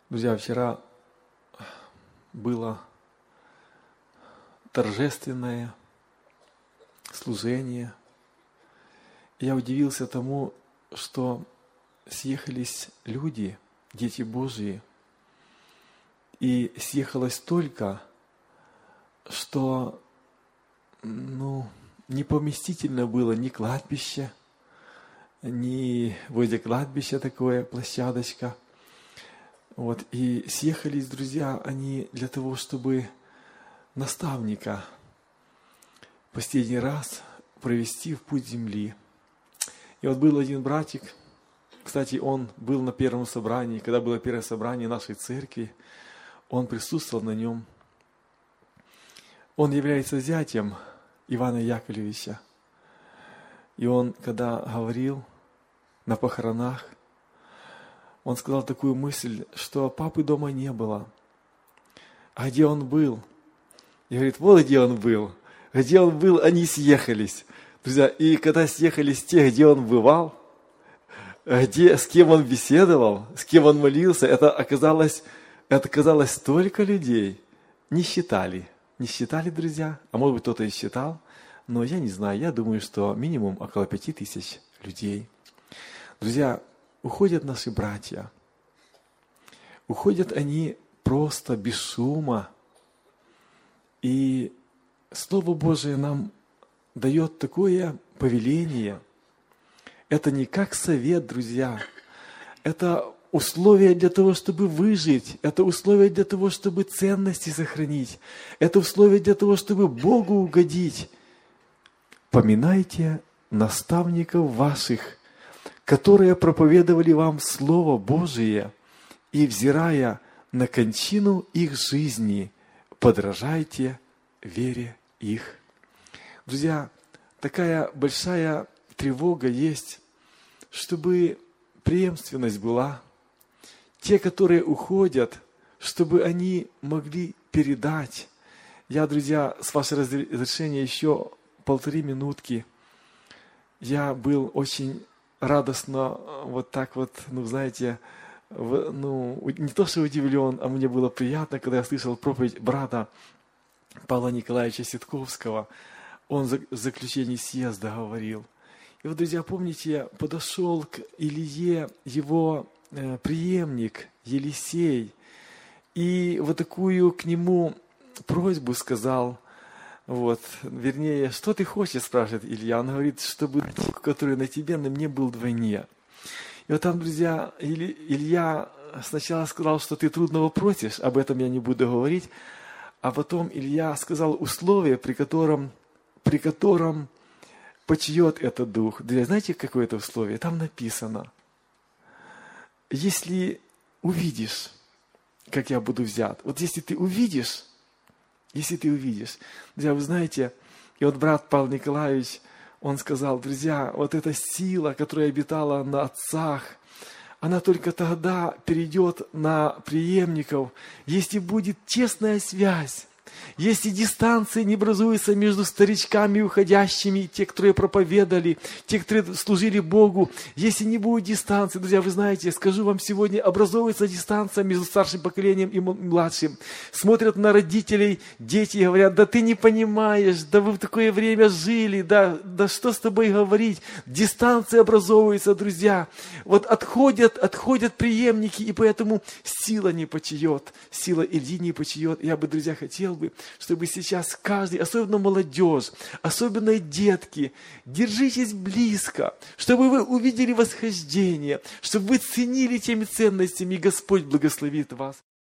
Друзья, вчера было торжественное служение. Я удивился тому, что съехались люди, дети Божьи, и съехалось столько, что непоместительно было ни кладбище, ни возле кладбища такое площадочка. И съехались, друзья, они для того, чтобы наставника последний раз провести в путь земли. И был один братик, кстати, он был на первом собрании, когда было первое собрание нашей церкви, он присутствовал на нем. Он является зятем Ивана Яковлевича. И он, когда говорил на похоронах, он сказал такую мысль, что папы дома не было. А где он был? И говорит, вот где он был. Где он был, они съехались. Друзья, и когда съехались те, где он бывал, с кем он беседовал, с кем он молился, это оказалось столько людей. Не считали, друзья. А может быть, кто-то и считал. Но я не знаю, я думаю, что минимум около 5000 людей. Друзья, уходят наши братья. Уходят они просто без шума. И Слово Божие нам дает такое повеление. Это не как совет, друзья. Это условия для того, чтобы выжить. Это условия для того, чтобы ценности сохранить. Это условия для того, чтобы Богу угодить. Поминайте наставников ваших, которые проповедовали вам Слово Божие, и, взирая на кончину их жизни, подражайте вере их. Друзья, такая большая тревога есть, чтобы преемственность была. Те, которые уходят, чтобы они могли передать. Я, друзья, с вашего разрешения еще 1,5 минутки. Я был очень радостно, не то что удивлен, а мне было приятно, когда я слышал проповедь брата Павла Николаевича Ситковского. Он в заключении съезда говорил. И друзья, помните, подошел к Илье его преемник Елисей, и такую к нему просьбу сказал, что ты хочешь, спрашивает Илья. Он говорит, чтобы дух, который на тебе, на мне был вдвойне. И там, друзья, Илья сначала сказал, что ты трудного просишь, об этом я не буду говорить, а потом Илья сказал условие, при котором почиет этот дух. Друзья, знаете, какое это условие? Там написано, если увидишь, как я буду взят, если ты увидишь, друзья, вы знаете, и брат Павел Николаевич, он сказал, друзья, эта сила, которая обитала на отцах, она только тогда перейдет на преемников, если будет тесная связь, если дистанция не образуется между старичками уходящими, те, которые проповедовали, те, которые служили Богу, если не будет дистанции, друзья, вы знаете, скажу вам сегодня, образовывается дистанция между старшим поколением и младшим. Смотрят на родителей, дети говорят, да ты не понимаешь, да вы в такое время жили, да что с тобой говорить. Дистанция образовывается, друзья. Отходят преемники, и поэтому сила не почиет, сила Ильи не почиет. Я бы, друзья, хотел бы, чтобы сейчас каждый, особенно молодежь, особенно детки, держитесь близко, чтобы вы увидели восхождение, чтобы вы ценили теми ценностями, и Господь благословит вас.